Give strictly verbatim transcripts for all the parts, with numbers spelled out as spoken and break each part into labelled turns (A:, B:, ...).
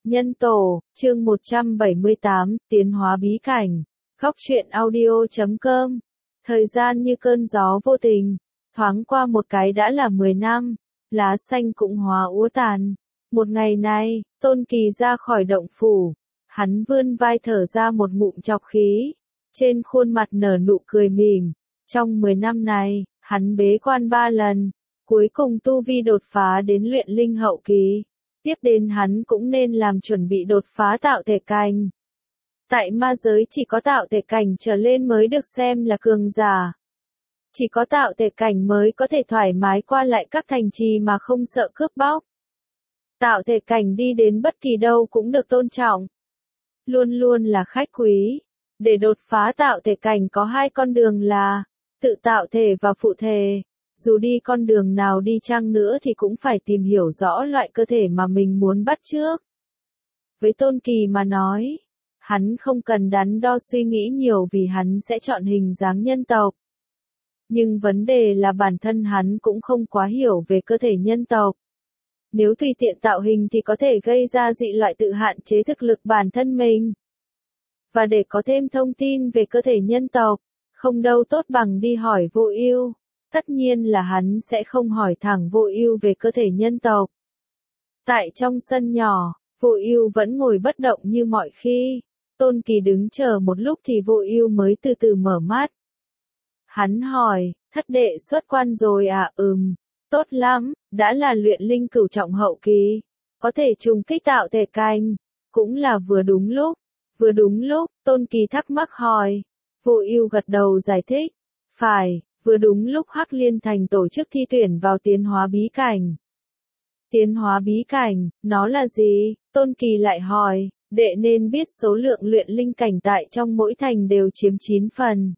A: Nhân tổ, chương một trăm bảy mươi tám, tiến hóa bí cảnh. Góc truyện audio chấm com. Thời gian như cơn gió vô tình, thoáng qua một cái đã là mười năm, lá xanh cũng hóa úa tàn. Một ngày này, Tôn Kỳ ra khỏi động phủ, hắn vươn vai thở ra một ngụm trọc khí, trên khuôn mặt nở nụ cười mỉm. Trong mười năm này, hắn bế quan ba lần, cuối cùng tu vi đột phá đến luyện linh hậu kỳ. Tiếp đến hắn cũng nên làm chuẩn bị đột phá tạo thể cảnh. Tại ma giới chỉ có tạo thể cảnh trở lên mới được xem là cường giả. Chỉ có tạo thể cảnh mới có thể thoải mái qua lại các thành trì mà không sợ cướp bóc. Tạo thể cảnh đi đến bất kỳ đâu cũng được tôn trọng. Luôn luôn là khách quý. Để đột phá tạo thể cảnh có hai con đường là tự tạo thể và phụ thể. Dù đi con đường nào đi chăng nữa thì cũng phải tìm hiểu rõ loại cơ thể mà mình muốn bắt chước. Với Tôn Kỳ mà nói, hắn không cần đắn đo suy nghĩ nhiều vì hắn sẽ chọn hình dáng nhân tộc. Nhưng vấn đề là bản thân hắn cũng không quá hiểu về cơ thể nhân tộc. Nếu tùy tiện tạo hình thì có thể gây ra dị loại tự hạn chế thực lực bản thân mình. Và để có thêm thông tin về cơ thể nhân tộc, không đâu tốt bằng đi hỏi Vô Ưu. Tất nhiên là hắn sẽ không hỏi thẳng Vô Ưu về cơ thể nhân tộc. Tại trong sân nhỏ, Vô Ưu vẫn ngồi bất động như mọi khi. Tôn Kỳ đứng chờ một lúc thì Vô Ưu mới từ từ mở mắt. Hắn hỏi, thất đệ xuất quan rồi à? Ừm, tốt lắm, đã là luyện linh cửu trọng hậu kỳ. Có thể trùng kích tạo thể cảnh, cũng là vừa đúng lúc. Vừa đúng lúc, Tôn Kỳ thắc mắc hỏi. Vô Ưu gật đầu giải thích. Phải. Vừa đúng lúc Hắc Liên Thành tổ chức thi tuyển vào tiến hóa bí cảnh. Tiến hóa bí cảnh, nó là gì? Tôn Kỳ lại hỏi, đệ nên biết số lượng luyện linh cảnh tại trong mỗi thành đều chiếm chín phần.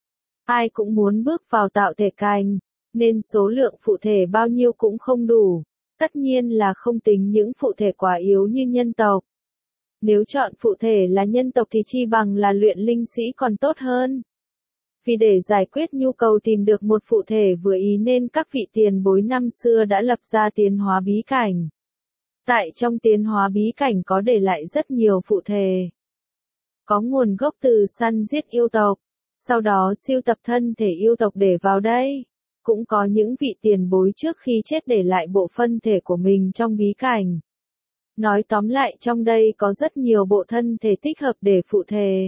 A: Ai cũng muốn bước vào tạo thể cảnh, nên số lượng phụ thể bao nhiêu cũng không đủ. Tất nhiên là không tính những phụ thể quá yếu như nhân tộc. Nếu chọn phụ thể là nhân tộc thì chi bằng là luyện linh sĩ còn tốt hơn. Vì để giải quyết nhu cầu tìm được một phụ thể vừa ý nên các vị tiền bối năm xưa đã lập ra tiến hóa bí cảnh. Tại trong tiến hóa bí cảnh có để lại rất nhiều phụ thể. Có nguồn gốc từ săn giết yêu tộc, sau đó siêu tập thân thể yêu tộc để vào đây. Cũng có những vị tiền bối trước khi chết để lại bộ phân thể của mình trong bí cảnh. Nói tóm lại trong đây có rất nhiều bộ thân thể thích hợp để phụ thể.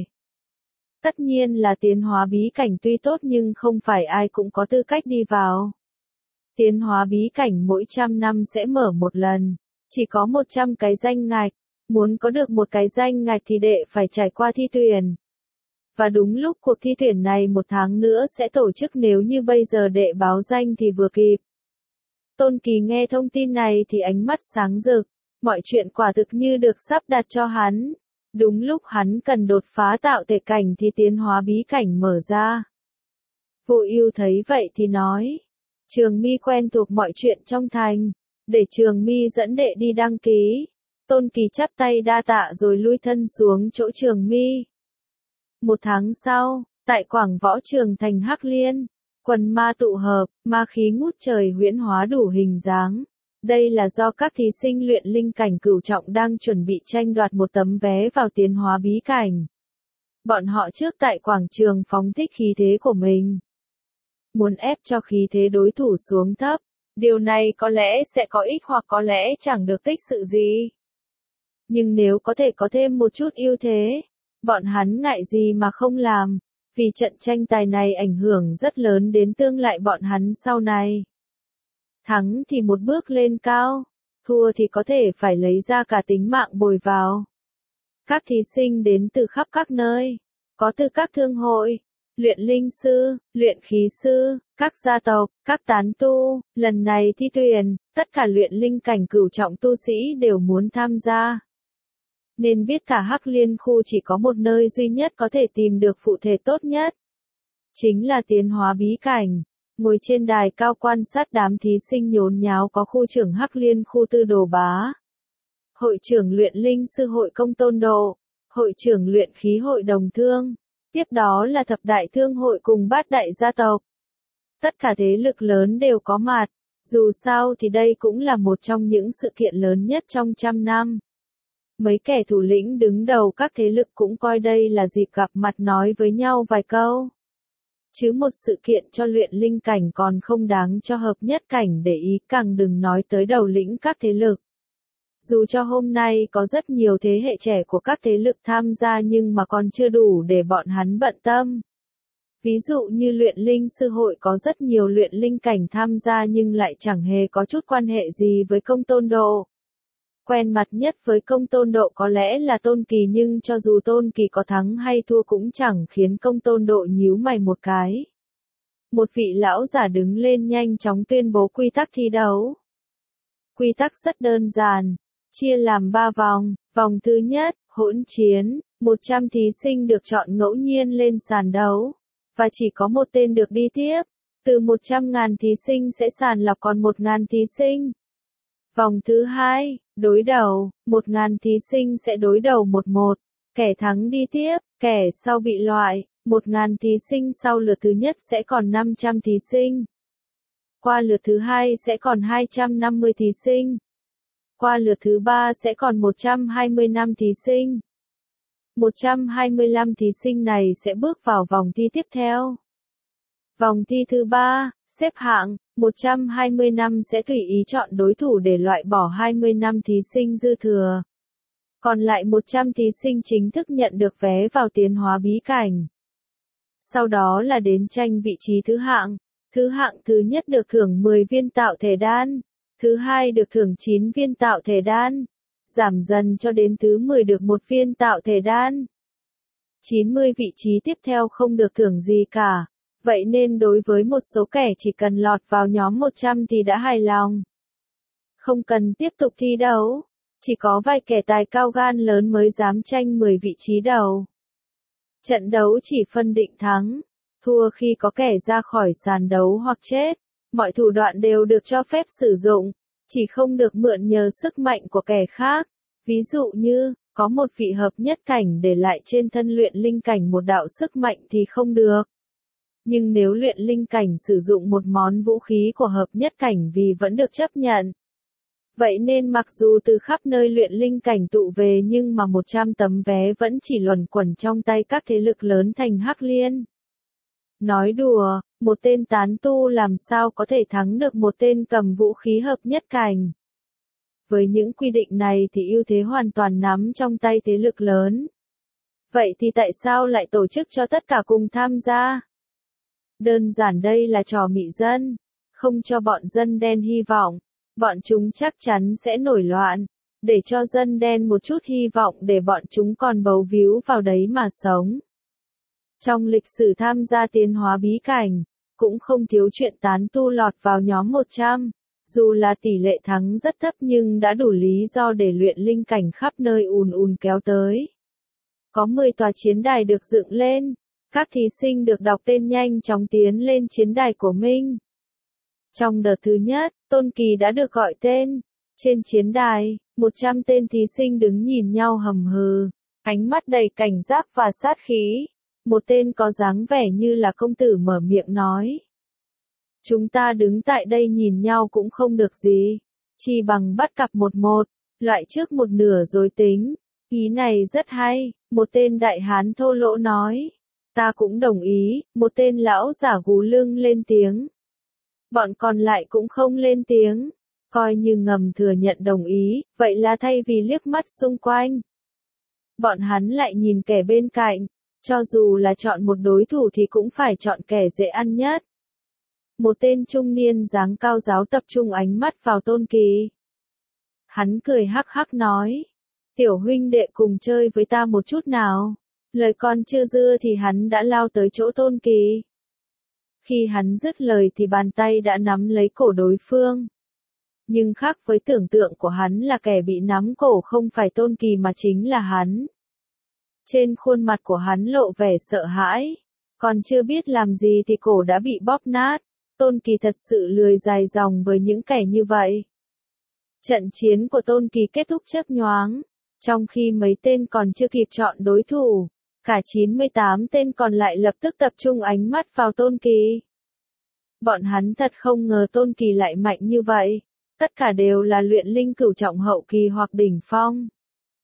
A: Tất nhiên là tiến hóa bí cảnh tuy tốt nhưng không phải ai cũng có tư cách đi vào. Tiến hóa bí cảnh mỗi trăm năm sẽ mở một lần, chỉ có một trăm cái danh ngạch, muốn có được một cái danh ngạch thì đệ phải trải qua thi tuyển. Và đúng lúc cuộc thi tuyển này một tháng nữa sẽ tổ chức, nếu như bây giờ đệ báo danh thì vừa kịp. Tôn Kỳ nghe thông tin này thì ánh mắt sáng rực, mọi chuyện quả thực như được sắp đặt cho hắn. Đúng lúc hắn cần đột phá tạo thể cảnh thì tiến hóa bí cảnh mở ra. Vô Ưu thấy vậy thì nói, Trường Mi quen thuộc mọi chuyện trong thành, để Trường Mi dẫn đệ đi đăng ký. Tôn Kỳ chắp tay đa tạ rồi lui thân xuống chỗ Trường Mi. Một tháng sau, tại Quảng Võ Trường thành Hắc Liên, quần ma tụ hợp, ma khí ngút trời huyễn hóa đủ hình dáng. Đây là do các thí sinh luyện linh cảnh cửu trọng đang chuẩn bị tranh đoạt một tấm vé vào tiến hóa bí cảnh. Bọn họ trước tại quảng trường phóng thích khí thế của mình. Muốn ép cho khí thế đối thủ xuống thấp. Điều này có lẽ sẽ có ích hoặc có lẽ chẳng được tích sự gì. Nhưng nếu có thể có thêm một chút ưu thế, bọn hắn ngại gì mà không làm. Vì trận tranh tài này ảnh hưởng rất lớn đến tương lai bọn hắn sau này. Thắng thì một bước lên cao, thua thì có thể phải lấy ra cả tính mạng bồi vào. Các thí sinh đến từ khắp các nơi, có từ các thương hội, luyện linh sư, luyện khí sư, các gia tộc, các tán tu. Lần này thi tuyển, tất cả luyện linh cảnh cửu trọng tu sĩ đều muốn tham gia. Nên biết cả Hắc Liên khu chỉ có một nơi duy nhất có thể tìm được phụ thể tốt nhất. Chính là tiến hóa bí cảnh. Ngồi trên đài cao quan sát đám thí sinh nhốn nháo có khu trưởng Hắc Liên khu Tư Đồ Bá, hội trưởng luyện linh sư hội Công Tôn Độ, hội trưởng luyện khí hội Đồng Thương, tiếp đó là thập đại thương hội cùng bát đại gia tộc. Tất cả thế lực lớn đều có mặt, dù sao thì đây cũng là một trong những sự kiện lớn nhất trong trăm năm. Mấy kẻ thủ lĩnh đứng đầu các thế lực cũng coi đây là dịp gặp mặt nói với nhau vài câu. Chứ một sự kiện cho luyện linh cảnh còn không đáng cho hợp nhất cảnh để ý, càng đừng nói tới đầu lĩnh các thế lực. Dù cho hôm nay có rất nhiều thế hệ trẻ của các thế lực tham gia nhưng mà còn chưa đủ để bọn hắn bận tâm. Ví dụ như luyện linh sư hội có rất nhiều luyện linh cảnh tham gia nhưng lại chẳng hề có chút quan hệ gì với Công Tôn Độ. Quen mặt nhất với Công Tôn Độ có lẽ là Tôn Kỳ, nhưng cho dù Tôn Kỳ có thắng hay thua cũng chẳng khiến Công Tôn Độ nhíu mày một cái. Một vị lão giả đứng lên nhanh chóng tuyên bố quy tắc thi đấu. Quy tắc rất đơn giản, chia làm ba vòng. Vòng thứ nhất, hỗn chiến, một trăm thí sinh được chọn ngẫu nhiên lên sàn đấu, và chỉ có một tên được đi tiếp. Từ một trăm nghìn thí sinh sẽ sàng lọc còn một nghìn thí sinh. Vòng thứ hai, đối đầu, một nghìn thí sinh sẽ đối đầu một một, kẻ thắng đi tiếp, kẻ sau bị loại, một nghìn thí sinh sau lượt thứ nhất sẽ còn năm trăm thí sinh. Qua lượt thứ hai sẽ còn hai trăm năm mươi thí sinh. Qua lượt thứ ba sẽ còn một trăm hai mươi lăm thí sinh. một trăm hai mươi lăm thí sinh này sẽ bước vào vòng thi tiếp theo. Vòng thi thứ ba, xếp hạng, một trăm hai mươi lăm sẽ tùy ý chọn đối thủ để loại bỏ hai mươi lăm thí sinh dư thừa. Còn lại một trăm thí sinh chính thức nhận được vé vào tiến hóa bí cảnh. Sau đó là đến tranh vị trí thứ hạng. Thứ hạng thứ nhất được thưởng mười viên tạo thể đan. Thứ hai được thưởng chín viên tạo thể đan. Giảm dần cho đến thứ mười được một viên tạo thể đan. chín mươi vị trí tiếp theo không được thưởng gì cả. Vậy nên đối với một số kẻ chỉ cần lọt vào nhóm một trăm thì đã hài lòng. Không cần tiếp tục thi đấu. Chỉ có vài kẻ tài cao gan lớn mới dám tranh mười vị trí đầu. Trận đấu chỉ phân định thắng, thua khi có kẻ ra khỏi sàn đấu hoặc chết. Mọi thủ đoạn đều được cho phép sử dụng, chỉ không được mượn nhờ sức mạnh của kẻ khác. Ví dụ như, có một vị hợp nhất cảnh để lại trên thân luyện linh cảnh một đạo sức mạnh thì không được. Nhưng nếu luyện linh cảnh sử dụng một món vũ khí của hợp nhất cảnh vì vẫn được chấp nhận. Vậy nên mặc dù từ khắp nơi luyện linh cảnh tụ về nhưng mà một trăm tấm vé vẫn chỉ luẩn quẩn trong tay các thế lực lớn thành Hắc Liên. Nói đùa, một tên tán tu làm sao có thể thắng được một tên cầm vũ khí hợp nhất cảnh. Với những quy định này thì ưu thế hoàn toàn nắm trong tay thế lực lớn. Vậy thì tại sao lại tổ chức cho tất cả cùng tham gia? Đơn giản đây là trò mị dân, không cho bọn dân đen hy vọng. Bọn chúng chắc chắn sẽ nổi loạn, để cho dân đen một chút hy vọng để bọn chúng còn bấu víu vào đấy mà sống. Trong lịch sử tham gia tiến hóa bí cảnh, cũng không thiếu chuyện tán tu lọt vào nhóm một trăm, dù là tỷ lệ thắng rất thấp nhưng đã đủ lý do để luyện linh cảnh khắp nơi ùn ùn kéo tới. Có mười tòa chiến đài được dựng lên, các thí sinh được đọc tên nhanh chóng tiến lên chiến đài của mình. Trong đợt thứ nhất, Tôn Kỳ đã được gọi tên. Trên chiến đài, một trăm tên thí sinh đứng nhìn nhau hầm hừ, ánh mắt đầy cảnh giác và sát khí. Một tên có dáng vẻ như là công tử mở miệng nói. Chúng ta đứng tại đây nhìn nhau cũng không được gì. Chỉ bằng bắt cặp một một, loại trước một nửa rồi tính. Ý này rất hay, một tên đại hán thô lỗ nói. Ta cũng đồng ý, một tên lão giả gù lưng lên tiếng. Bọn còn lại cũng không lên tiếng, coi như ngầm thừa nhận đồng ý, vậy là thay vì liếc mắt xung quanh. Bọn hắn lại nhìn kẻ bên cạnh, cho dù là chọn một đối thủ thì cũng phải chọn kẻ dễ ăn nhất. Một tên trung niên dáng cao giáo tập trung ánh mắt vào Tôn Kỳ. Hắn cười hắc hắc nói, tiểu huynh đệ cùng chơi với ta một chút nào. Lời còn chưa dưa thì hắn đã lao tới chỗ Tôn Kỳ. Khi hắn dứt lời thì bàn tay đã nắm lấy cổ đối phương. Nhưng khác với tưởng tượng của hắn là kẻ bị nắm cổ không phải Tôn Kỳ mà chính là hắn. Trên khuôn mặt của hắn lộ vẻ sợ hãi. Còn chưa biết làm gì thì cổ đã bị bóp nát. Tôn Kỳ thật sự lười dài dòng với những kẻ như vậy. Trận chiến của Tôn Kỳ kết thúc chớp nhoáng. Trong khi mấy tên còn chưa kịp chọn đối thủ, cả chín mươi tám tên còn lại lập tức tập trung ánh mắt vào Tôn Kỳ. Bọn hắn thật không ngờ Tôn Kỳ lại mạnh như vậy. Tất cả đều là luyện linh cửu trọng hậu kỳ hoặc đỉnh phong.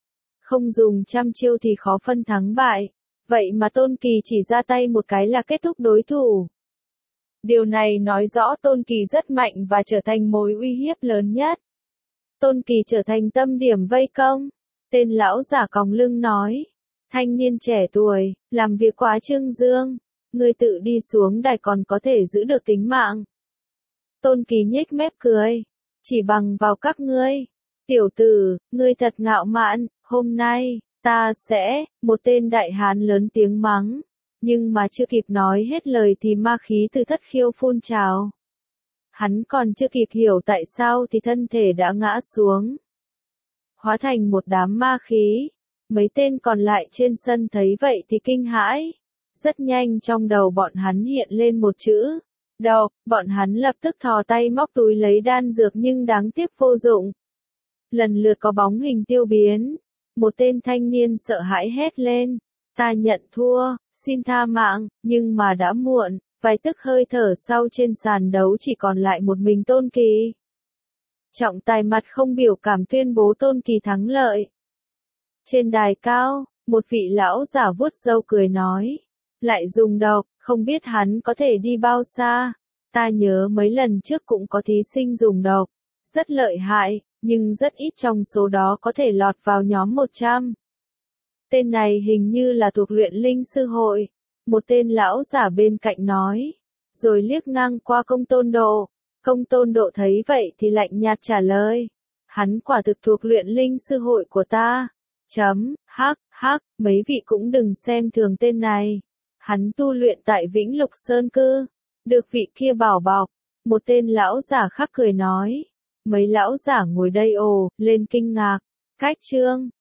A: Không dùng trăm chiêu thì khó phân thắng bại. Vậy mà Tôn Kỳ chỉ ra tay một cái là kết thúc đối thủ. Điều này nói rõ Tôn Kỳ rất mạnh và trở thành mối uy hiếp lớn nhất. Tôn Kỳ trở thành tâm điểm vây công. Tên lão giả còng lưng nói. Thanh niên trẻ tuổi, làm việc quá trương dương. Ngươi tự đi xuống đài còn có thể giữ được tính mạng. Tôn Kỳ nhếch mép cười. Chỉ bằng vào các ngươi. Tiểu tử, ngươi thật ngạo mạn, hôm nay, ta sẽ, một tên đại hán lớn tiếng mắng. Nhưng mà chưa kịp nói hết lời thì ma khí từ thất khiêu phun trào. Hắn còn chưa kịp hiểu tại sao thì thân thể đã ngã xuống. Hóa thành một đám ma khí. Mấy tên còn lại trên sân thấy vậy thì kinh hãi. Rất nhanh trong đầu bọn hắn hiện lên một chữ. Độc, bọn hắn lập tức thò tay móc túi lấy đan dược nhưng đáng tiếc vô dụng. Lần lượt có bóng hình tiêu biến. Một tên thanh niên sợ hãi hét lên. Ta nhận thua, xin tha mạng, nhưng mà đã muộn. Vài tức hơi thở sau trên sàn đấu chỉ còn lại một mình Tôn Kỳ. Trọng tài mặt không biểu cảm tuyên bố Tôn Kỳ thắng lợi. Trên đài cao, một vị lão giả vuốt râu cười nói. Lại dùng độc, không biết hắn có thể đi bao xa. Ta nhớ mấy lần trước cũng có thí sinh dùng độc. Rất lợi hại, nhưng rất ít trong số đó có thể lọt vào nhóm một trăm. Tên này hình như là thuộc luyện linh sư hội. Một tên lão giả bên cạnh nói. Rồi liếc ngang qua Công Tôn Độ. Công Tôn Độ thấy vậy thì lạnh nhạt trả lời. Hắn quả thực thuộc luyện linh sư hội của ta. Chấm, hắc, hắc, mấy vị cũng đừng xem thường tên này. Hắn tu luyện tại Vĩnh Lục Sơn Cư. Được vị kia bảo bọc. Một tên lão giả khác cười nói. Mấy lão giả ngồi đây ồ, lên kinh ngạc. Cách chương.